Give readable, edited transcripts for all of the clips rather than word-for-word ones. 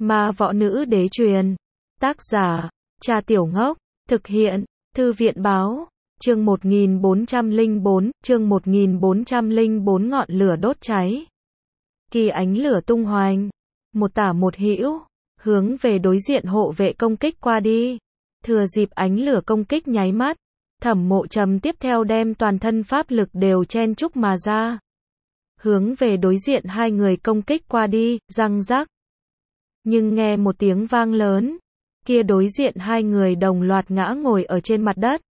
Ma võ nữ đế truyền. Tác giả, Trà Tiểu Ngốc. Thực hiện, Thư viện báo. Chương 1404, chương 1404 ngọn lửa đốt cháy. Kỳ ánh lửa tung hoành. Một tả một hữu, hướng về đối diện hộ vệ công kích qua đi. Thừa dịp ánh lửa công kích nháy mắt, Thẩm Mộ Trầm tiếp theo đem toàn thân pháp lực đều chen chúc mà ra. Hướng về đối diện hai người công kích qua đi, răng rắc. Nhưng nghe một tiếng vang lớn, kia đối diện hai người đồng loạt ngã ngồi ở trên mặt đất.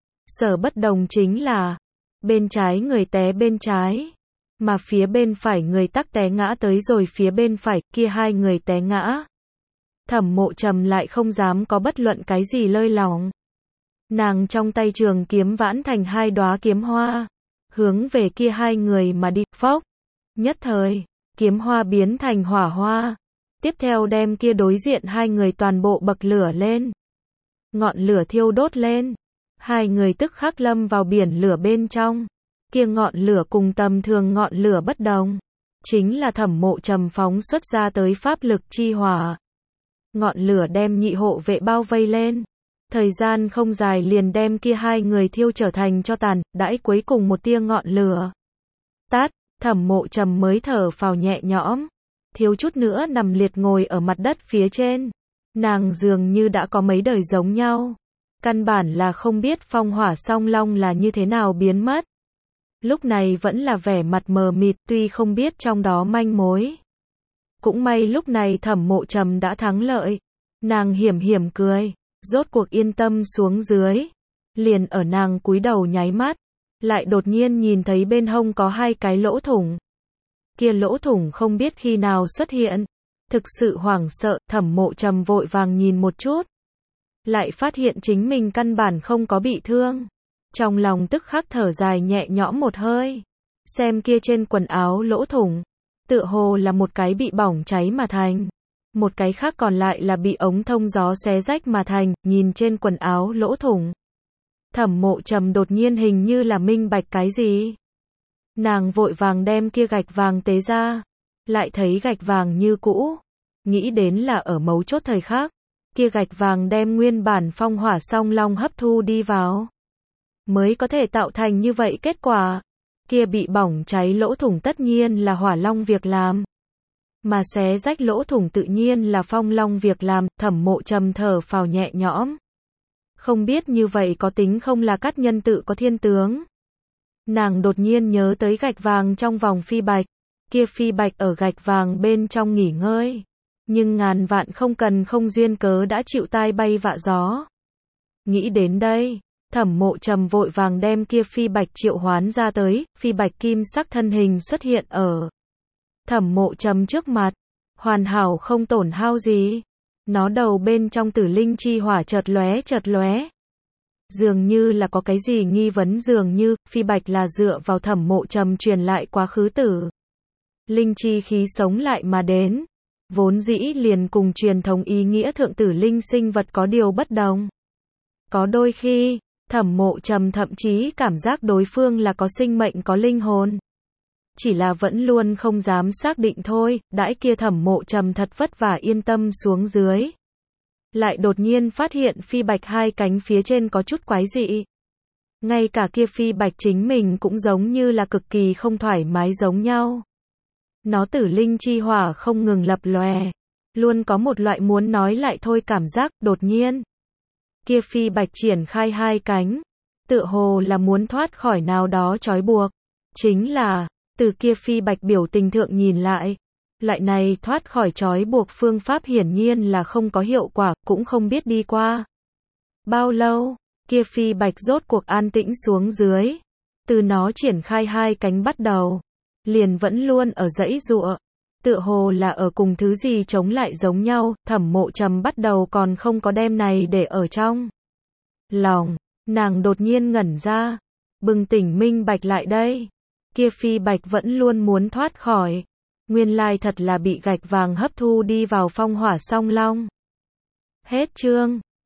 Sở bất đồng chính là, bên trái người té bên trái, mà phía bên phải người tắc té ngã tới rồi phía bên phải, kia hai người té ngã. Thẩm Mộ Trầm lại không dám có bất luận cái gì lơi lỏng. Nàng trong tay trường kiếm vãn thành hai đóa kiếm hoa, hướng về kia hai người mà đi, phốc. Nhất thời, kiếm hoa biến thành hỏa hoa, tiếp theo đem kia đối diện hai người toàn bộ bậc lửa lên. Ngọn lửa thiêu đốt lên, hai người tức khắc lâm vào biển lửa bên trong. Kia ngọn lửa cùng tầm thường ngọn lửa bất đồng, chính là Thẩm Mộ Trầm phóng xuất ra tới pháp lực chi hỏa. Ngọn lửa đem nhị hộ vệ bao vây lên, thời gian không dài liền đem kia hai người thiêu trở thành tro tàn, đãi cuối cùng một tia ngọn lửa tắt, Thẩm Mộ Trầm mới thở phào nhẹ nhõm, thiếu chút nữa nằm liệt ngồi ở mặt đất phía trên. Nàng dường như đã có mấy đời giống nhau, căn bản là không biết phong hỏa song long là như thế nào biến mất. Lúc này vẫn là vẻ mặt mờ mịt, tuy không biết trong đó manh mối. Cũng may lúc này Thẩm Mộ Trầm đã thắng lợi. Nàng hiểm hiểm cười, rốt cuộc yên tâm xuống dưới. Liền ở nàng cúi đầu nháy mắt, lại đột nhiên nhìn thấy bên hông có hai cái lỗ thủng. Kia lỗ thủng không biết khi nào xuất hiện. Thực sự hoảng sợ, Thẩm Mộ Trầm vội vàng nhìn một chút. Lại phát hiện chính mình căn bản không có bị thương. Trong lòng tức khắc thở dài nhẹ nhõm một hơi. Xem kia trên quần áo lỗ thủng, tựa hồ là một cái bị bỏng cháy mà thành. Một cái khác còn lại là bị ống thông gió xé rách mà thành, nhìn trên quần áo lỗ thủng. Thẩm Mộ Trầm đột nhiên hình như là minh bạch cái gì. Nàng vội vàng đem kia gạch vàng tế ra, lại thấy gạch vàng như cũ. Nghĩ đến là ở mấu chốt thời khắc, kia gạch vàng đem nguyên bản phong hỏa song long hấp thu đi vào, mới có thể tạo thành như vậy kết quả. Kia bị bỏng cháy lỗ thủng tất nhiên là hỏa long việc làm, mà xé rách lỗ thủng tự nhiên là phong long việc làm. Thẩm Mộ Trầm thở phào nhẹ nhõm. Không biết như vậy có tính không là cát nhân tự có thiên tướng. Nàng đột nhiên nhớ tới gạch vàng trong vòng phi bạch. Kia phi bạch ở gạch vàng bên trong nghỉ ngơi, nhưng ngàn vạn không cần không duyên cớ đã chịu tai bay vạ gió. Nghĩ đến đây, Thẩm Mộ Trầm vội vàng đem kia phi bạch triệu hoán ra tới. Phi bạch kim sắc thân hình xuất hiện ở Thẩm Mộ Trầm trước mặt, hoàn hảo không tổn hao gì. Nó đầu bên trong tử linh chi hỏa chợt lóe. Dường như là có cái gì nghi vấn, dường như phi bạch là dựa vào Thẩm Mộ Trầm truyền lại quá khứ tử linh chi khí sống lại mà đến, vốn dĩ liền cùng truyền thống ý nghĩa thượng tử linh sinh vật có điều bất đồng. Có đôi khi, Thẩm Mộ Trầm thậm chí cảm giác đối phương là có sinh mệnh, có linh hồn. Chỉ là vẫn luôn không dám xác định thôi. Đãi kia Thẩm Mộ Trầm thật vất vả yên tâm xuống dưới, lại đột nhiên phát hiện phi bạch hai cánh phía trên có chút quái dị. Ngay cả kia phi bạch chính mình cũng giống như là cực kỳ không thoải mái giống nhau. Nó tử linh chi hỏa không ngừng lập lòe, luôn có một loại muốn nói lại thôi cảm giác. Đột nhiên, kia phi bạch triển khai hai cánh, tựa hồ là muốn thoát khỏi nào đó trói buộc. Chính là, từ kia phi bạch biểu tình thượng nhìn lại, loại này thoát khỏi trói buộc phương pháp hiển nhiên là không có hiệu quả, cũng không biết đi qua bao lâu, kia phi bạch rốt cuộc an tĩnh xuống dưới. Từ nó triển khai hai cánh bắt đầu, liền vẫn luôn ở giãy giụa, tựa hồ là ở cùng thứ gì chống lại giống nhau. Thẩm Mộ Trầm bắt đầu còn không có đem này để ở trong lòng, nàng đột nhiên ngẩn ra, bừng tỉnh minh bạch lại đây. Kia phi bạch vẫn luôn muốn thoát khỏi, nguyên lai thật là bị gạch vàng hấp thu đi vào phong hỏa song long. Hết chương.